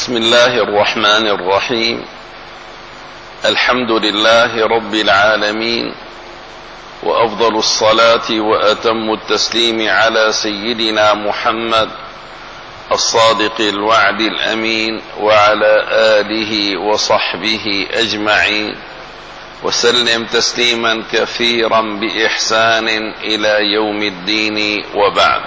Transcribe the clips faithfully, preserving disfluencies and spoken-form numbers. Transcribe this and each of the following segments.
بسم الله الرحمن الرحيم. الحمد لله رب العالمين، وأفضل الصلاة وأتم التسليم على سيدنا محمد الصادق الوعد الأمين، وعلى آله وصحبه أجمعين، وسلم تسليما كثيرا بإحسان إلى يوم الدين، وبعد.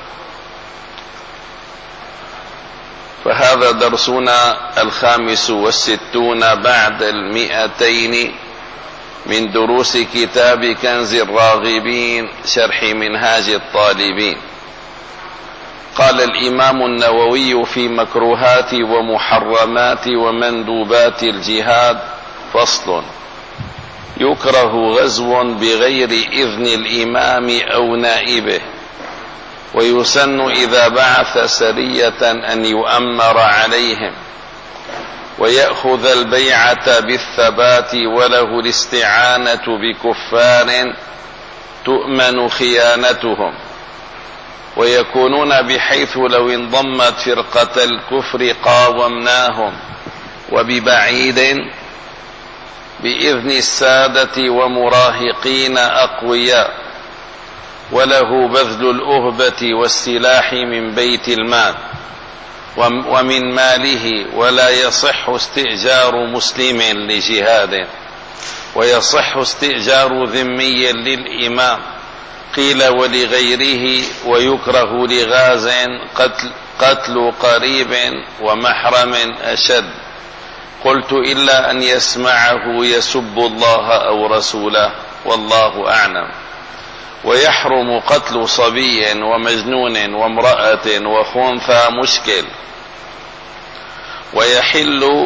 فهذا درسنا الخامس والستون بعد المئتين من دروس كتاب كنز الراغبين شرح منهاج الطالبين. قال الإمام النووي في مكروهات ومحرمات ومندوبات الجهاد: فصل: يكره غزو بغير إذن الإمام أو نائبه، ويسن إذا بعث سرية أن يؤمر عليهم، ويأخذ البيعة بالثبات، وله الاستعانة بكفار تؤمن خيانتهم، ويكونون بحيث لو انضمت فرقة الكفر قاومناهم، وببعيد بإذن السادة ومراهقين أقوياء، وله بذل الأهبة والسلاح من بيت المال ومن ماله، ولا يصح استئجار مسلم لجهاد، ويصح استئجار ذمي للإمام. قيل ولغيره، ويكره لغاز قتل, قتل قريب ومحرم أشد. قلت: إلا أن يسمعه يسب الله أو رسوله، والله أعلم. ويحرم قتل صبي ومجنون وامرأة وخنثى مشكل، ويحل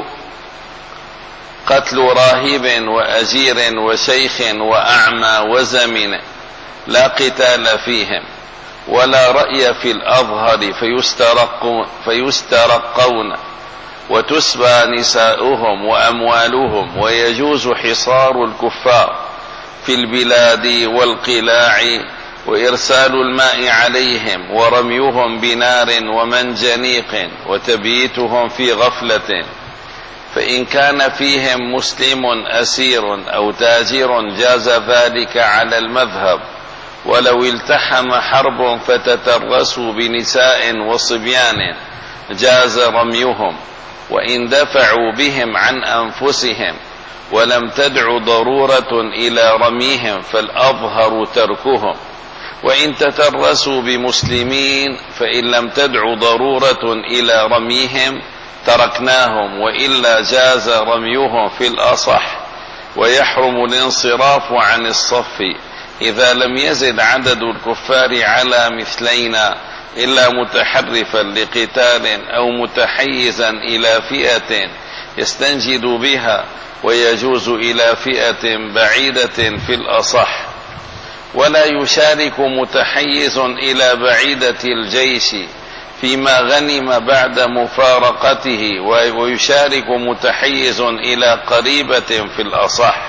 قتل راهب وأجير وشيخ وأعمى وزمن، لا قتال فيهم، ولا رأي في الأظهر فيسترق فيسترقون وتسبى نساؤهم وأموالهم، ويجوز حصار الكفار في البلاد والقلاع، وإرسال الماء عليهم، ورميهم بنار ومنجنيق، وتبييتهم في غفلة. فإن كان فيهم مسلم أسير أو تاجر جاز ذلك على المذهب، ولو التحم حرب فتترسوا بنساء وصبيان جاز رميهم، وإن دفعوا بهم عن أنفسهم ولم تدع ضرورة إلى رميهم فالأظهر تركهم، وإن تترسوا بمسلمين فإن لم تدع ضرورة إلى رميهم تركناهم، وإلا جاز رميهم في الأصح. ويحرم الانصراف عن الصف إذا لم يزد عدد الكفار على مثلينا، إلا متحرفا لقتال أو متحيزا إلى فئة يستنجد بها، ويجوز إلى فئة بعيدة في الأصح. ولا يشارك متحيز إلى بعيدة الجيش فيما غنم بعد مفارقته، ويشارك متحيز إلى قريبة في الأصح.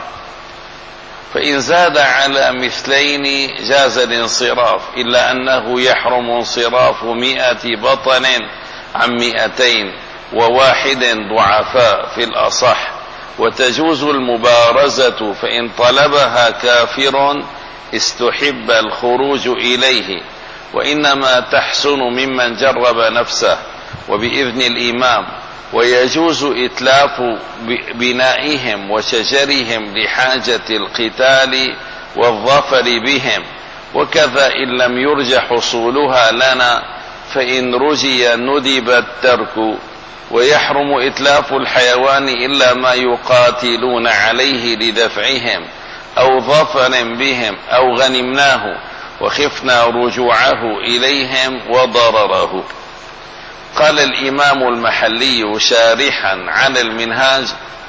فإن زاد على مثلين جاز الانصراف، إلا أنه يحرم انصراف مئة بطن عن مئتين وواحد ضعفاء في الأصح. وتجوز المبارزة، فإن طلبها كافر استحب الخروج إليه، وإنما تحسن ممن جرب نفسه وبإذن الإمام. ويجوز إتلاف بنائهم وشجرهم لحاجة القتال والظفر بهم، وكذا إن لم يرج حصولها لنا، فإن رجي ندب الترك. ويحرم إتلاف الحيوان إلا ما يقاتلون عليه لدفعهم أو ظفر بهم أو غنمناه وخفنا رجوعه إليهم وضرره. قال الإمام المحلي شارحا على المنهاج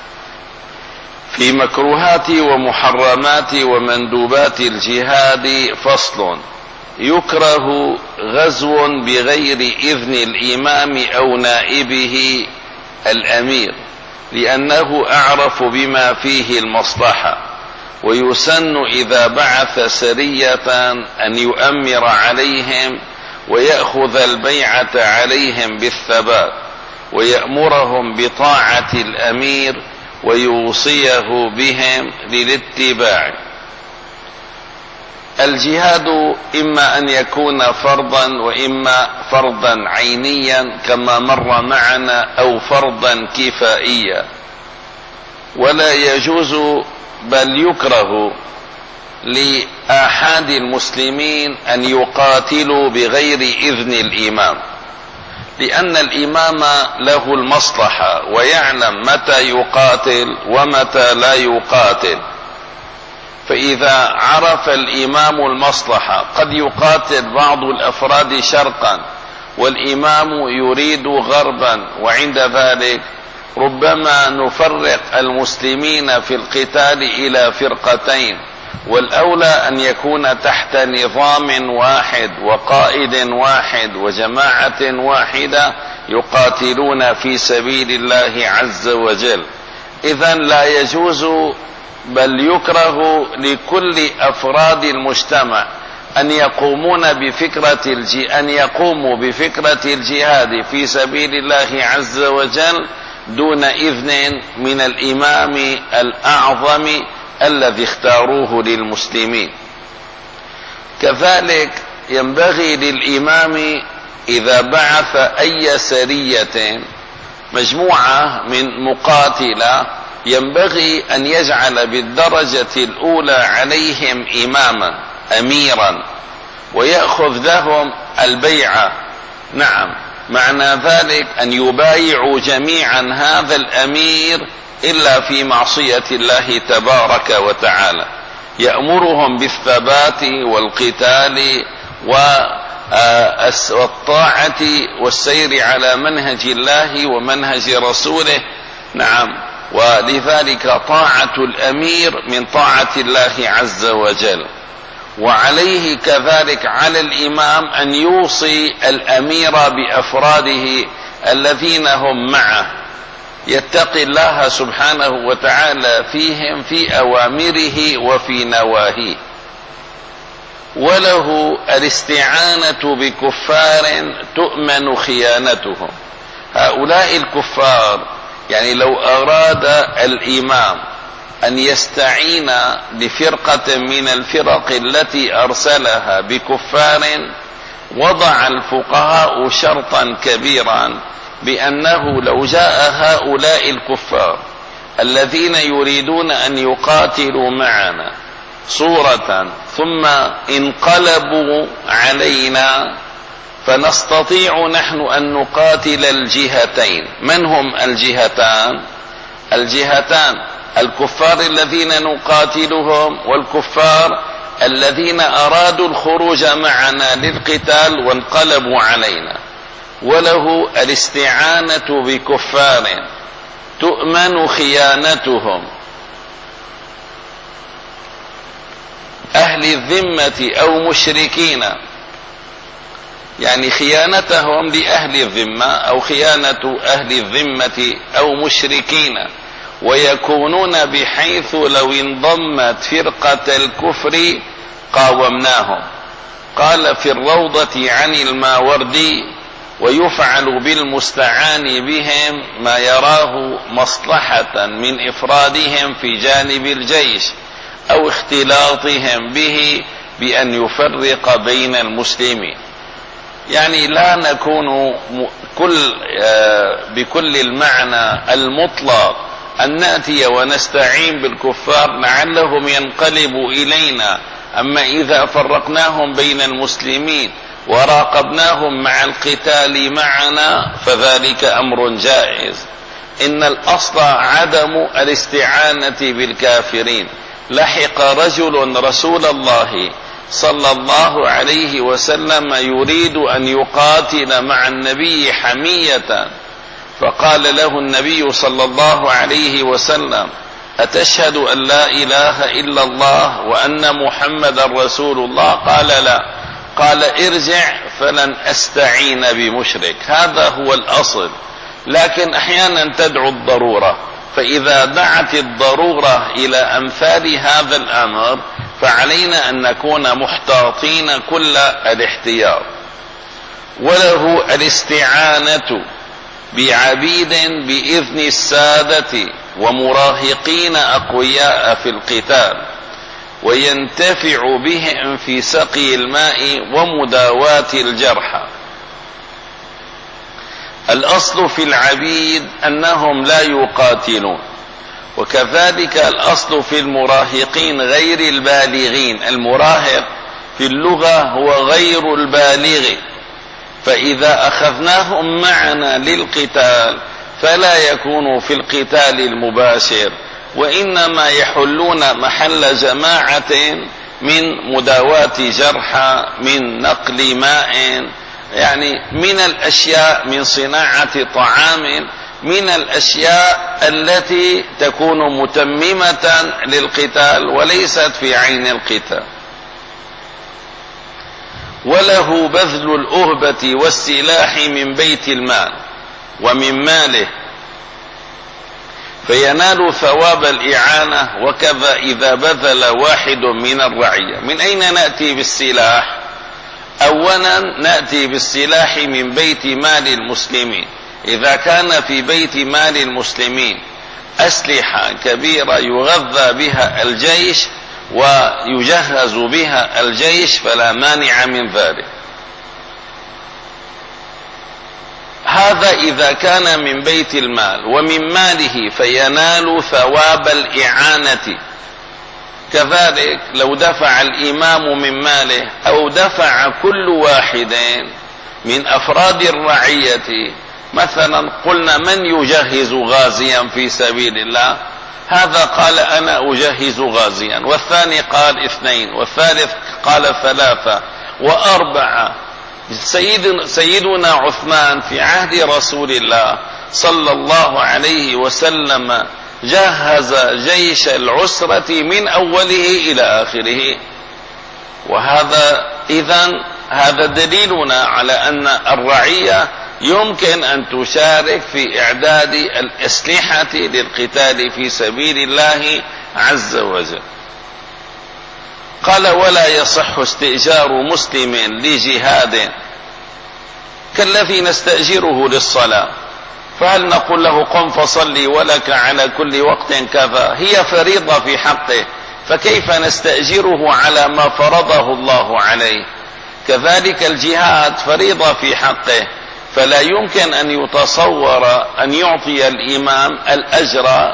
في مكروهات ومحرمات ومندوبات الجهاد: فصل: يكره غزو بغير إذن الإمام أو نائبه الأمير، لأنه أعرف بما فيه المصلحة، ويسن إذا بعث سرية أن يؤمر عليهم ويأخذ البيعة عليهم بالثبات، ويأمرهم بطاعة الأمير ويوصيه بهم للاتباع. الجهاد إما أن يكون فرضا وإما فرضا عينيا كما مر معنا، أو فرضا كفائيا، ولا يجوز بل يكره لآحاد المسلمين أن يقاتلوا بغير إذن الإمام، لأن الإمام له المصلحة ويعلم متى يقاتل ومتى لا يقاتل. فإذا عرف الإمام المصلحة قد يقاتل بعض الأفراد شرقا والإمام يريد غربا، وعند ذلك ربما نفرق المسلمين في القتال إلى فرقتين، والأولى أن يكون تحت نظام واحد وقائد واحد وجماعة واحدة يقاتلون في سبيل الله عز وجل. إذن لا يجوز بل يكره لكل أفراد المجتمع أن يقومون بفكرة الج... أن يقوموا بفكرة الجهاد في سبيل الله عز وجل دون إذن من الإمام الأعظم الذي اختاروه للمسلمين. كذلك ينبغي للإمام إذا بعث أي سرية مجموعة من مقاتلة ينبغي أن يجعل بالدرجة الأولى عليهم إماما أميرا ويأخذ لهم البيعة. نعم، معنى ذلك أن يبايعوا جميعا هذا الأمير إلا في معصية الله تبارك وتعالى، يأمرهم بالثبات والقتال والطاعة والسير على منهج الله ومنهج رسوله. نعم، ولذلك طاعة الأمير من طاعة الله عز وجل. وعليه كذلك على الإمام أن يوصي الأمير بأفراده الذين هم معه، يتقي الله سبحانه وتعالى فيهم في أوامره وفي نواهيه. وله الاستعانة بكفار تؤمن خيانتهم. هؤلاء الكفار يعني لو أراد الإمام أن يستعين بفرقة من الفرق التي أرسلها بكفار، وضع الفقهاء شرطا كبيرا بأنه لو جاء هؤلاء الكفار الذين يريدون أن يقاتلوا معنا صورة ثم انقلبوا علينا فنستطيع نحن أن نقاتل الجهتين. من هم الجهتان؟ الجهتان الكفار الذين نقاتلهم والكفار الذين أرادوا الخروج معنا للقتال وانقلبوا علينا. وله الاستعانة بكفار تؤمن خيانتهم، أهل الذمة أو مشركين، يعني خيانتهم لأهل الذمة أو خيانة أهل الذمة أو مشركين، ويكونون بحيث لو انضمت فرقة الكفر قاومناهم. قال في الروضة عن الماوردي: ويفعل بالمستعان بهم ما يراه مصلحة من إفرادهم في جانب الجيش أو اختلاطهم به بأن يفرق بين المسلمين. يعني لا نكون كل بكل المعنى المطلق أن نأتي ونستعين بالكفار لعلهم ينقلبوا إلينا، أما إذا فرقناهم بين المسلمين وراقبناهم مع القتال معنا فذلك أمر جائز. إن الأصل عدم الاستعانة بالكافرين. لحق رجل رسول الله صلى الله عليه وسلم يريد أن يقاتل مع النبي حمية، فقال له النبي صلى الله عليه وسلم: أتشهد أن لا إله إلا الله وأن محمد رسول الله؟ قال لا. قال: ارجع فلن أستعين بمشرك. هذا هو الأصل، لكن أحيانا تدعو الضرورة، فإذا دعت الضرورة إلى أمثال هذا الأمر فعلينا أن نكون محتاطين كل الاحتياط. وله الاستعانة بعبيد بإذن السادة ومراهقين أقوياء في القتال، وينتفع بهم في سقي الماء ومداواة الجرحى. الأصل في العبيد أنهم لا يقاتلون، وكذلك الأصل في المراهقين غير البالغين. المراهق في اللغة هو غير البالغ، فإذا أخذناهم معنا للقتال فلا يكونوا في القتال المباشر، وإنما يحلون محل جماعة من مداواة جرحى، من نقل ماء، يعني من الأشياء، من صناعة طعام، من الأشياء التي تكون متممة للقتال وليست في عين القتال. وله بذل الأهبة والسلاح من بيت المال ومن ماله فينال ثواب الإعانة، وكذا إذا بذل واحد من الرعية. من أين نأتي بالسلاح؟ أولا نأتي بالسلاح من بيت مال المسلمين. إذا كان في بيت مال المسلمين أسلحة كبيرة يغذى بها الجيش ويجهز بها الجيش فلا مانع من ذلك. هذا إذا كان من بيت المال. ومن ماله فينال ثواب الإعانة. كذلك لو دفع الإمام من ماله أو دفع كل واحد من أفراد الرعية، مثلا قلنا من يجهز غازيا في سبيل الله، هذا قال أنا أجهز غازيا، والثاني قال اثنين، والثالث قال ثلاثة وأربعة. سيد سيدنا عثمان في عهد رسول الله صلى الله عليه وسلم جهز جيش العسرة من أوله إلى آخره. وهذا إذن هذا دليلنا على أن الرعية يمكن أن تشارك في إعداد الأسلحة للقتال في سبيل الله عز وجل. قال ولا يصح استئجار مسلم لجهاد كالذي نستأجره للصلاة، فهل نقول له قم فصلي ولك على كل وقت كذا؟ هي فريضة في حقه، فكيف نستأجره على ما فرضه الله عليه؟ كذلك الجهاد فريضة في حقه، فلا يمكن أن يتصور أن يعطي الإمام الأجر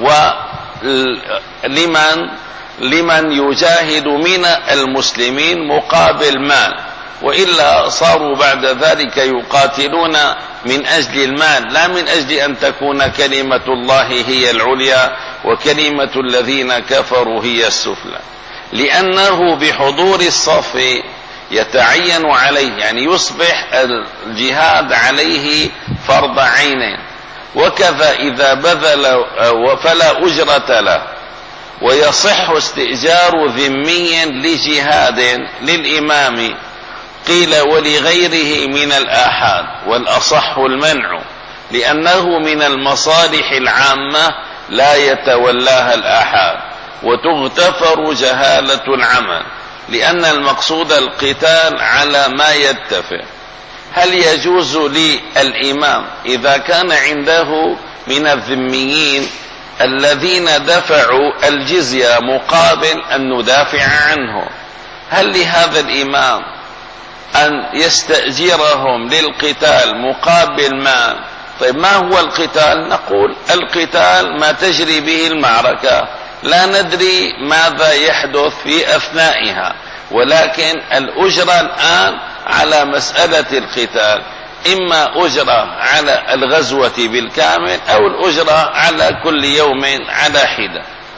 ولمن لمن يجاهد من المسلمين مقابل مال، وإلا صاروا بعد ذلك يقاتلون من أجل المال لا من أجل أن تكون كلمة الله هي العليا وكلمة الذين كفروا هي السفلى. لأنه بحضور الصف يتعين عليه، يعني يصبح الجهاد عليه فرض عين. وكذا إذا بذل فلا أجرة له. ويصح استئجار ذمي لجهاد للإمام، قيل ولغيره من الآحاد، والأصح المنع، لأنه من المصالح العامة لا يتولاها الآحاد، وتغتفر جهالة العمل، لأن المقصود القتال على ما يتفق. هل يجوز للإمام إذا كان عنده من الذميين الذين دفعوا الجزية مقابل أن ندافع عنه، هل لهذا الإمام أن يستأجرهم للقتال مقابل ما؟ طيب ما هو القتال؟ نقول القتال ما تجري به المعركة، لا ندري ماذا يحدث في أثنائها، ولكن الأجرة الآن على مسألة القتال، إما أجرة على الغزوة بالكامل أو الأجرة على كل يوم على حدة.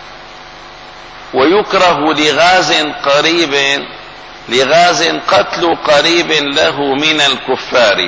ويكره لغاز قريب لغاز قتل قريب له من الكفار،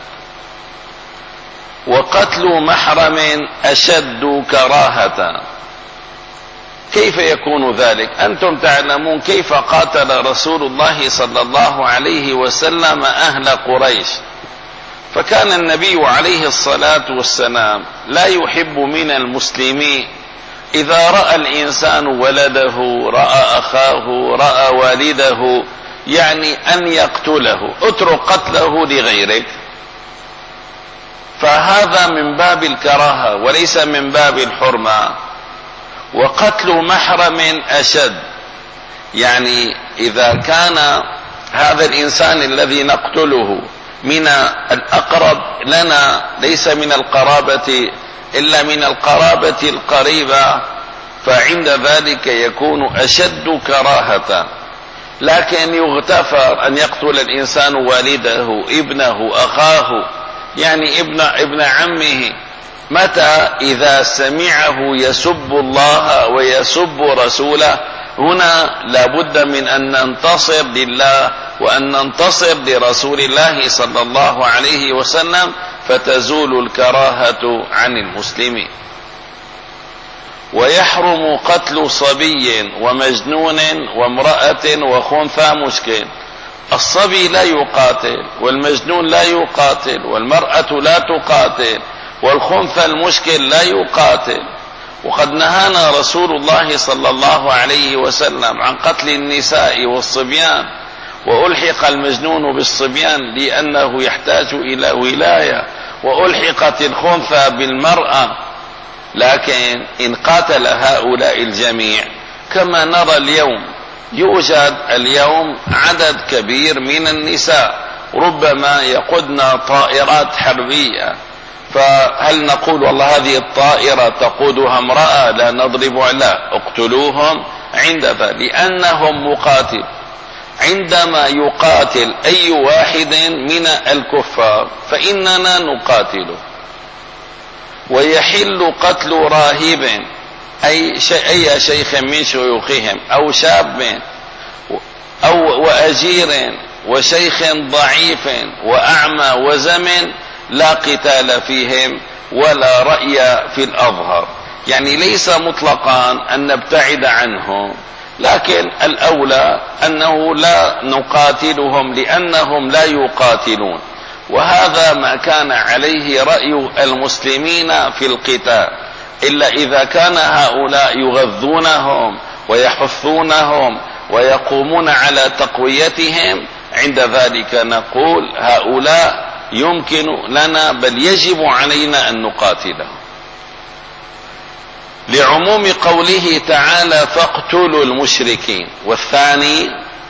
وقتل محرم أشد كراهة. كيف يكون ذلك؟ أنتم تعلمون كيف قاتل رسول الله صلى الله عليه وسلم أهل قريش، فكان النبي عليه الصلاة والسلام لا يحب من المسلمين إذا رأى الإنسان ولده، رأى أخاه، رأى والده، يعني أن يقتله، اترك قتله لغيرك. فهذا من باب الكراهة وليس من باب الحرمة. وقتل محرم أشد، يعني إذا كان هذا الإنسان الذي نقتله من الأقرب لنا ليس من القرابة إلا من القرابة القريبة، فعند ذلك يكون أشد كراهة. لكن يغتفر أن يقتل الإنسان والده، ابنه، أخاه، يعني ابن ابن عمه، متى؟ إذا سمعه يسب الله ويسب رسوله. هنا لابد من أن ننتصر لله وأن ننتصر لرسول الله صلى الله عليه وسلم، فتزول الكراهة عن المسلمين. ويحرم قتل صبي ومجنون وامرأة وخنثى مشكل. الصبي لا يقاتل، والمجنون لا يقاتل، والمرأة لا تقاتل، والخنثى المشكل لا يقاتل. وقد نهانا رسول الله صلى الله عليه وسلم عن قتل النساء والصبيان، وألحق المجنون بالصبيان لأنه يحتاج إلى ولاية، وألحقت الخنثى بالمرأة. لكن إن قاتل هؤلاء الجميع كما نرى اليوم، يوجد اليوم عدد كبير من النساء ربما يقودن طائرات حربية، فهل نقول والله هذه الطائرة تقودها امرأة لا نضرب على؟ اقتلوهم عند ذلك لأنهم مقاتل. عندما يقاتل أي واحد من الكفار فإننا نقاتله. ويحل قتل راهب أي أي شيخ من شيوخهم أو شاب أو وأجير وشيخ ضعيف وأعمى وزمن، لا قتال فيهم ولا رأي في الأظهر. يعني ليس مطلقا أن نبتعد عنهم، لكن الأولى أنه لا نقاتلهم لأنهم لا يقاتلون. وهذا ما كان عليه رأي المسلمين في القتال، إلا إذا كان هؤلاء يغذونهم ويحثونهم ويقومون على تقويتهم، عند ذلك نقول هؤلاء يمكن لنا بل يجب علينا أن نقاتلهم. لعموم قوله تعالى فاقتلوا المشركين. والثاني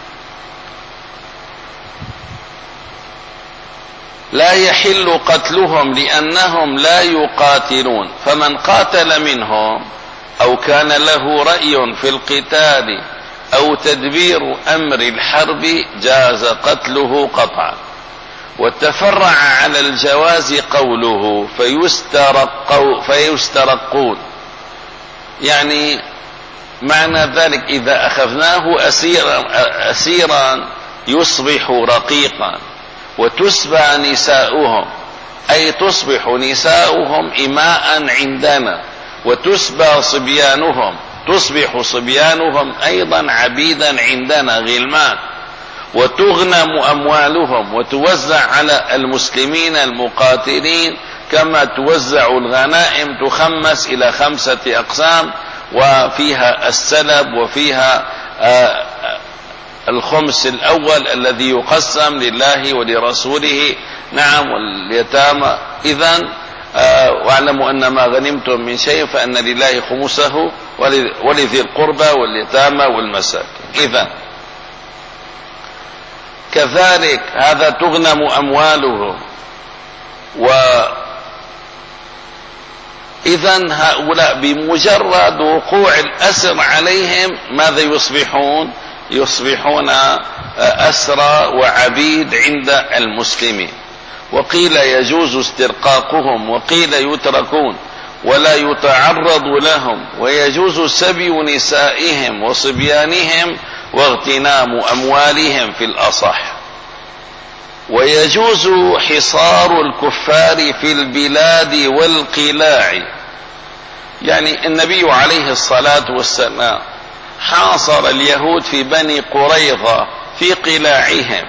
لا يحل قتلهم لأنهم لا يقاتلون، فمن قاتل منهم أو كان له رأي في القتال أو تدبير أمر الحرب جاز قتله قطعا. وتفرع على الجواز قوله فيسترقوا فيسترقون، يعني معنى ذلك إذا أخذناه أسيرا, أسيرا يصبح رقيقا، وتسبى نساؤهم أي تصبح نساؤهم إماء عندنا، وتسبى صبيانهم تصبح صبيانهم أيضا عبيدا عندنا غلمان، وتغنم أموالهم وتوزع على المسلمين المقاتلين كما توزع الغنائم، تخمس إلى خمسة أقسام، وفيها السلب وفيها آه الخمس الأول الذي يقسم لله ولرسوله، نعم، واليتامى. إذن آه واعلموا أن ما غنمتم من شيء فأن لله خمسه ولذي القربى واليتامى والمساكين. إذن كذلك هذا تغنم أموالهم. وإذن هؤلاء بمجرد وقوع الأسر عليهم ماذا يصبحون؟ يصبحون أسرى وعبيد عند المسلمين. وقيل يجوز استرقاقهم، وقيل يتركون ولا يتعرض لهم، ويجوز سبي نسائهم وصبيانهم واغتنام أموالهم في الأصح. ويجوز حصار الكفار في البلاد والقلاع، يعني النبي عليه الصلاة والسلام حاصر اليهود في بني قريظة في قلاعهم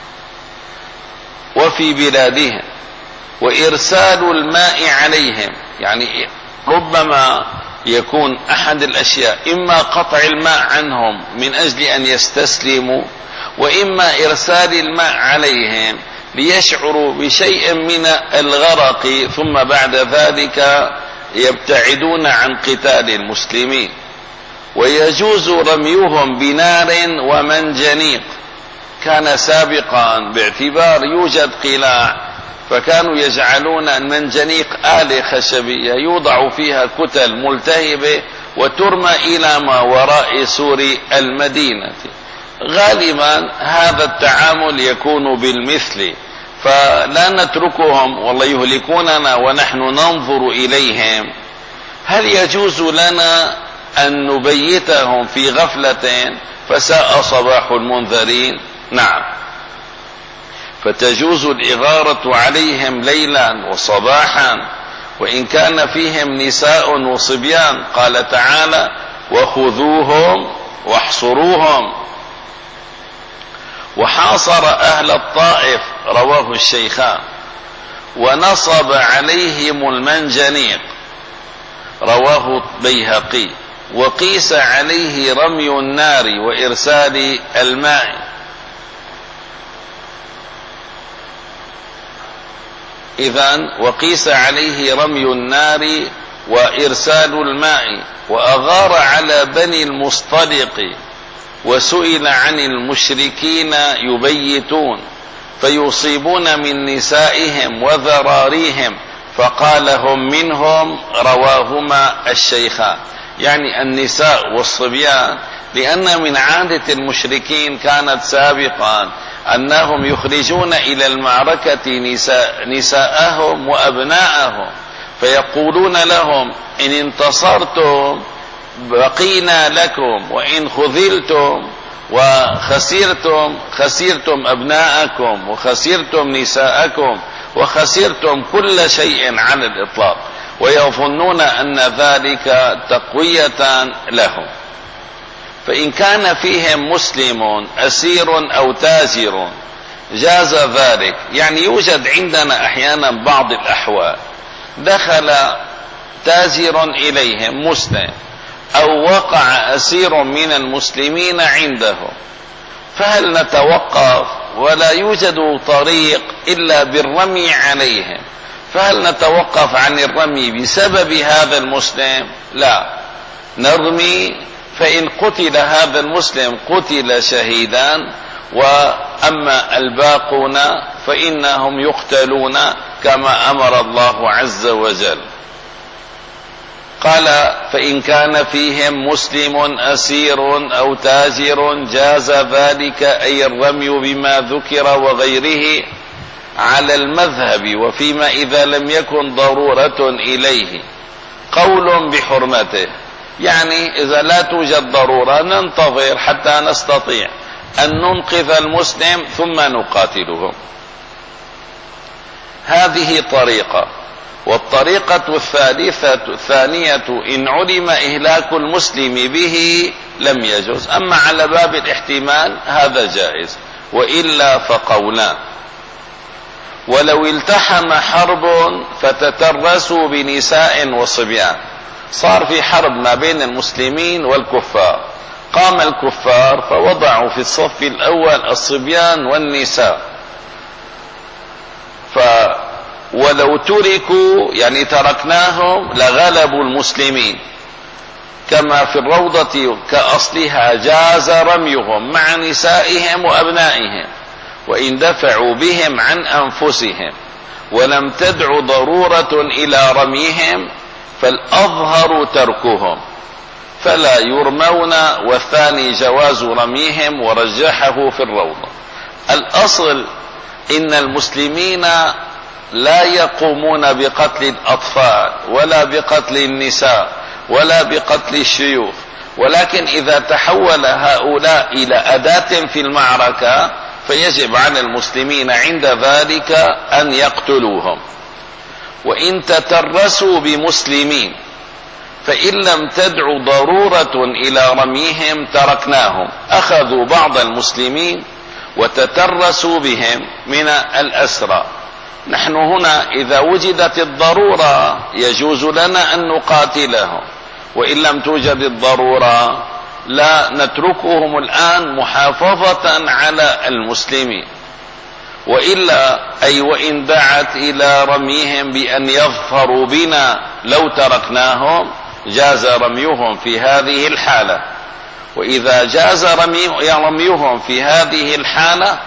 وفي بلادهم، وإرسال الماء عليهم، يعني ربما يكون أحد الأشياء إما قطع الماء عنهم من أجل أن يستسلموا، وإما إرسال الماء عليهم ليشعروا بشيء من الغرق، ثم بعد ذلك يبتعدون عن قتال المسلمين. ويجوز رميهم بنار ومنجنيق، كان سابقا باعتبار يوجد قلاع فكانوا يجعلون المنجنيق آلة خشبية يوضع فيها كتل ملتهبة وترمى إلى ما وراء سور المدينة. غالبا هذا التعامل يكون بالمثل، فلا نتركهم والله يهلكوننا ونحن ننظر إليهم. هل يجوز لنا أن نبيتهم في غفلة فساء صباح المنذرين؟ نعم، فتجوز الإغارة عليهم ليلا وصباحا وإن كان فيهم نساء وصبيان. قال تعالى: وخذوهم واحصروهم. وحاصر أهل الطائف، رواه الشيخان. ونصب عليهم المنجنيق، رواه البيهقي. وقيس عليه رمي النار وإرسال الماء. إذن وقيس عليه رمي النار وإرسال الماء. وأغار على بني المصطلق، وسئل عن المشركين يبيتون فيصيبون من نسائهم وذراريهم فقال: هم منهم، رواهما الشيخان. يعني النساء والصبيان، لأن من عادة المشركين كانت سابقا أنهم يخرجون إلى المعركة نساء نساءهم وأبناءهم، فيقولون لهم: إن انتصرتم بقينا لكم، وإن خذلتم وخسرتم خسرتم أبناءكم وخسرتم نساءكم وخسرتم كل شيء على الإطلاق، ويظنون أن ذلك تقوية لهم. فإن كان فيهم مسلم أسير أو تاجر جاز ذلك. يعني يوجد عندنا أحيانا بعض الأحوال دخل تاجر إليهم مسلم أو وقع أسير من المسلمين عنده، فهل نتوقف ولا يوجد طريق إلا بالرمي عليهم؟ فهل نتوقف عن الرمي بسبب هذا المسلم؟ لا، نرمي، فإن قتل هذا المسلم قتل شهيدا، وأما الباقون فإنهم يقتلون كما أمر الله عز وجل. قال: فإن كان فيهم مسلم أسير أو تاجر جاز ذلك، أي الرمي بما ذكر وغيره على المذهب، وفيما إذا لم يكن ضرورة إليه. قول بحرمته، يعني إذا لا توجد ضرورة ننتظر حتى نستطيع أن ننقذ المسلم ثم نقاتلهم. هذه طريقة. والطريقة الثالثة الثانية: إن علم إهلاك المسلم به لم يجوز. أما على باب الاحتمال هذا جائز، وإلا فقولان. ولو التحم حرب فتترسوا بنساء وصبيان، صار في حرب ما بين المسلمين والكفار، قام الكفار فوضعوا في الصف الأول الصبيان والنساء، ف ولو تركوا يعني تركناهم لغلبوا المسلمين، كما في الروضة كأصلها جاز رميهم مع نسائهم وأبنائهم وإن دفعوا بهم عن أنفسهم، ولم تدع ضرورة إلى رميهم فالأظهر تركهم فلا يرمون، والثاني جواز رميهم ورجحه في الروضة. الأصل إن المسلمين لا يقومون بقتل الأطفال ولا بقتل النساء ولا بقتل الشيوخ، ولكن إذا تحول هؤلاء إلى أداة في المعركة فيجب على المسلمين عند ذلك أن يقتلوهم. وإن تترسوا بمسلمين فإن لم تدع ضرورة إلى رميهم تركناهم، أخذوا بعض المسلمين وتترسوا بهم من الأسرى. نحن هنا إذا وجدت الضرورة يجوز لنا أن نقاتلهم، وإن لم توجد الضرورة لا نتركهم الآن محافظة على المسلمين. وإلا أي وإن دعت إلى رميهم بأن يظفروا بنا لو تركناهم جاز رميهم في هذه الحالة. وإذا جاز رميهم في هذه الحالة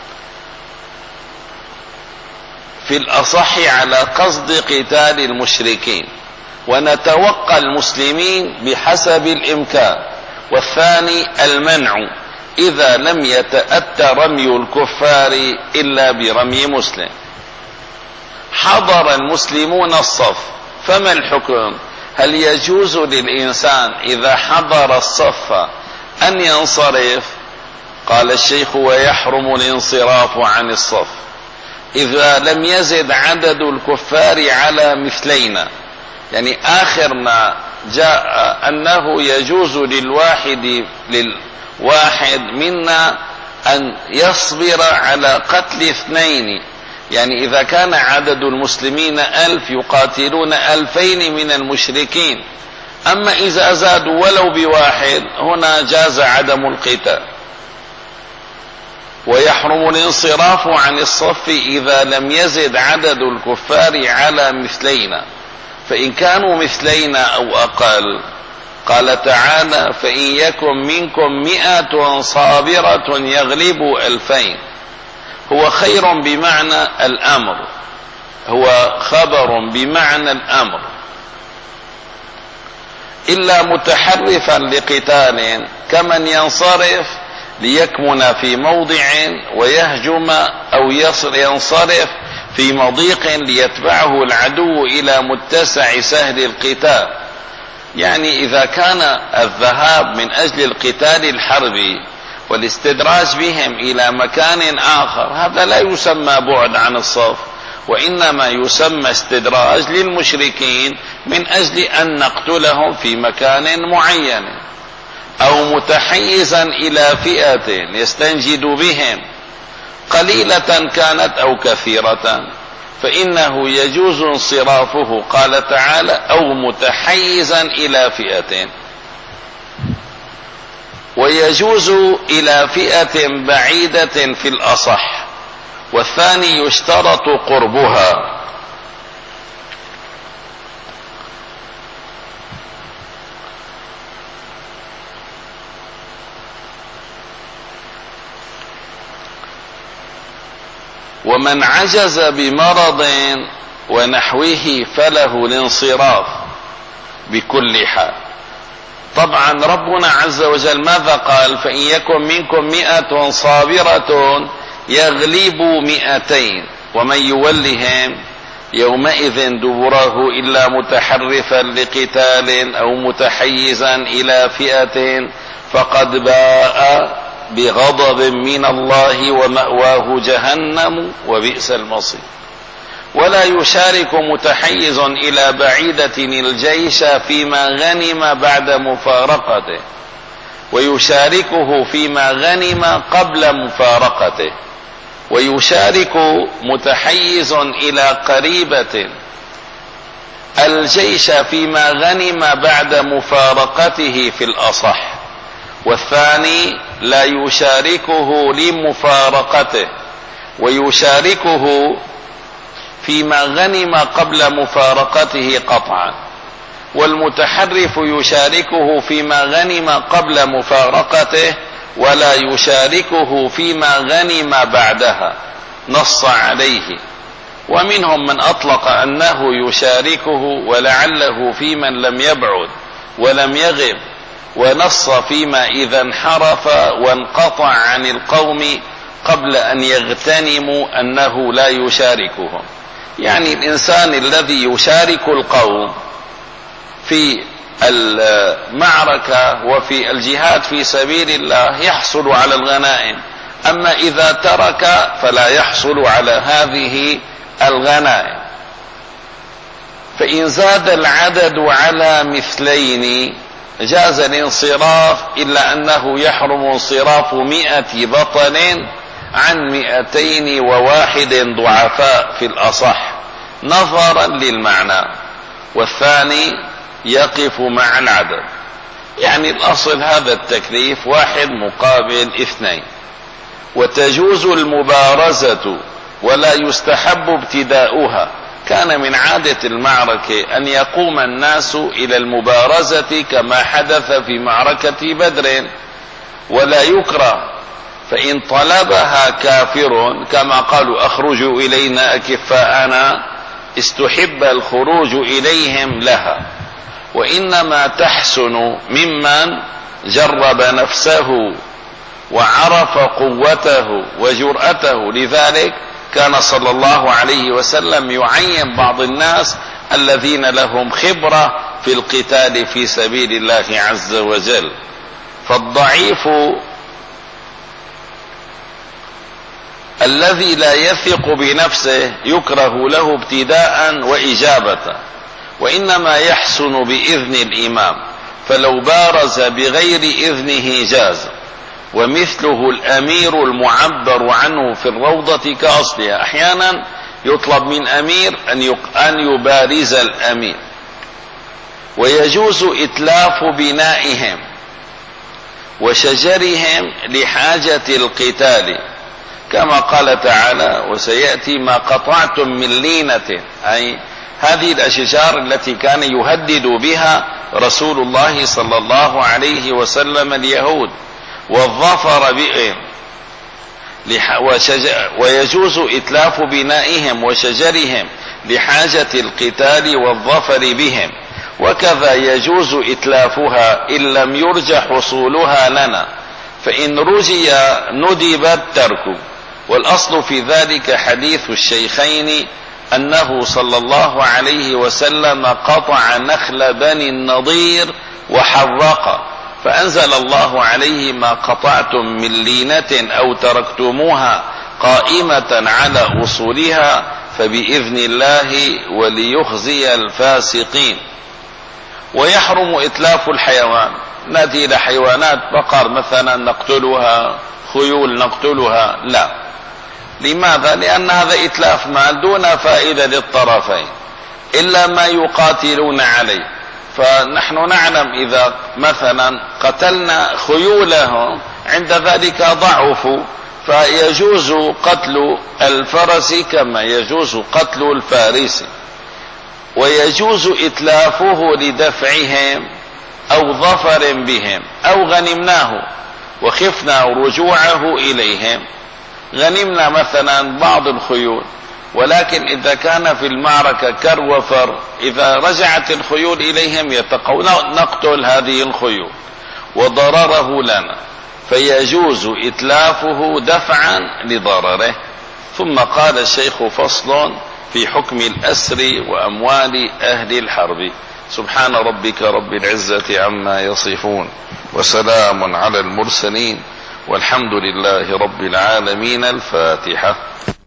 في الأصح على قصد قتال المشركين، ونتوقى المسلمين بحسب الإمكان. والثاني المنع إذا لم يتأتى رمي الكفار إلا برمي مسلم. حضر المسلمون الصف، فما الحكم؟ هل يجوز للإنسان إذا حضر الصف أن ينصرف؟ قال الشيخ ويحرم الانصراف عن الصف إذا لم يزد عدد الكفار على مثلينا. يعني آخر ما جاء أنه يجوز للواحد للواحد منا أن يصبر على قتل اثنين. يعني إذا كان عدد المسلمين ألف يقاتلون ألفين من المشركين، أما إذا زادوا ولو بواحد هنا جاز عدم القتال. ويحرم الانصراف عن الصف إذا لم يزد عدد الكفار على مثلينا، فإن كانوا مثلينا أو أقل قال تعالى فإن يكن منكم مئة صابرة يغلبوا ألفين. هو خير بمعنى الأمر، هو خبر بمعنى الأمر. إلا متحرفا لقتال كمن ينصرف ليكمن في موضع ويهجم أو ينصرف في مضيق ليتبعه العدو إلى متسع سهل القتال. يعني إذا كان الذهاب من أجل القتال الحربي والاستدراج بهم إلى مكان آخر هذا لا يسمى بعد عن الصف، وإنما يسمى استدراج للمشركين من أجل أن نقتلهم في مكان معين. أو متحيزا إلى فئة يستنجد بهم قليلة كانت أو كثيرة فإنه يجوز انصرافه. قال تعالى أو متحيزا إلى فئة. ويجوز إلى فئة بعيدة في الأصح، والثاني يشترط قربها. ومن عجز بمرض ونحوه فله الانصراف بكل حال. طبعا ربنا عز وجل ماذا قال؟ فإن يكن منكم مئة صابرة يغلبوا مئتين ومن يولهم يومئذ دبره إلا متحرفا لقتال أو متحيزا إلى فئة فقد باء بغضب من الله ومأواه جهنم وبئس المصير. ولا يشارك متحيز إلى بعيدة الجيش فيما غنم بعد مفارقته، ويشاركه فيما غنم قبل مفارقته. ويشارك متحيز إلى قريبة الجيش فيما غنم بعد مفارقته في الأصح، والثاني لا يشاركه لمفارقته، ويشاركه فيما غنم قبل مفارقته قطعا. والمتحرف يشاركه فيما غنم قبل مفارقته ولا يشاركه فيما غنم بعدها، نص عليه. ومنهم من أطلق أنه يشاركه ولعله في من لم يبعد ولم يغب، ونص فيما إذا انحرف وانقطع عن القوم قبل أن يغتنموا أنه لا يشاركهم. يعني الإنسان الذي يشارك القوم في المعركة وفي الجهاد في سبيل الله يحصل على الغنائم، أما إذا ترك فلا يحصل على هذه الغنائم. فإن زاد العدد على مثلين جاز الانصراف، إلا أنه يحرم انصراف مئة بطل عن مئتين وواحد ضعفاء في الأصح نظرا للمعنى، والثاني يقف مع العدد. يعني الأصل هذا التكليف واحد مقابل اثنين، وتجوز المبارزة ولا يستحب ابتداؤها. كان من عادة المعركة أن يقوم الناس إلى المبارزة كما حدث في معركة بدر، ولا يكره، فإن طلبها كافر كما قالوا أخرجوا إلينا أكفاءنا استحب الخروج إليهم لها، وإنما تحسن ممن جرب نفسه وعرف قوته وجرأته. لذلك كان صلى الله عليه وسلم يعين بعض الناس الذين لهم خبرة في القتال في سبيل الله عز وجل. فالضعيف الذي لا يثق بنفسه يكره له ابتداء وإجابة، وإنما يحسن بإذن الإمام، فلو بارز بغير إذنه جاز. ومثله الأمير المعبر عنه في الروضة كأصلها. أحيانا يطلب من أمير أن يبارز الأمير. ويجوز إتلاف بنائهم وشجرهم لحاجة القتال، كما قال تعالى وسيأتي ما قطعتم من لينة، أي هذه الأشجار التي كان يهدد بها رسول الله صلى الله عليه وسلم اليهود. والظفر بهم، ويجوز إتلاف بنائهم وشجرهم لحاجة القتال والظفر بهم، وكذا يجوز إتلافها إن لم يرج حصولها لنا، فإن رجي ندب الترك. والأصل في ذلك حديث الشيخين أنه صلى الله عليه وسلم قطع نخل بني النضير وحرق، فأنزل الله عليه ما قطعتم من لينة أو تركتموها قائمة على أصولها فبإذن الله وليخزي الفاسقين. ويحرم إتلاف الحيوان، نأتي إلى حيوانات بقر مثلا نقتلها، خيول نقتلها، لا. لماذا؟ لأن هذا إتلاف مال دون فائدة للطرفين إلا ما يقاتلون عليه. فنحن نعلم إذا مثلا قتلنا خيولهم عند ذلك ضعفوا، فيجوز قتل الفرس كما يجوز قتل الفارس. ويجوز إتلافه لدفعهم أو ظفر بهم، أو غنمناه وخفنا رجوعه إليهم. غنمنا مثلا بعض الخيول، ولكن إذا كان في المعركة كر وفر، إذا رجعت الخيول إليهم يتقون نقتل هذه الخيول وضرره لنا، فيجوز إتلافه دفعا لضرره. ثم قال الشيخ فصل في حكم الأسر وأموال أهل الحرب. سبحان ربك رب العزة عما يصفون، وسلام على المرسلين، والحمد لله رب العالمين. الفاتحة.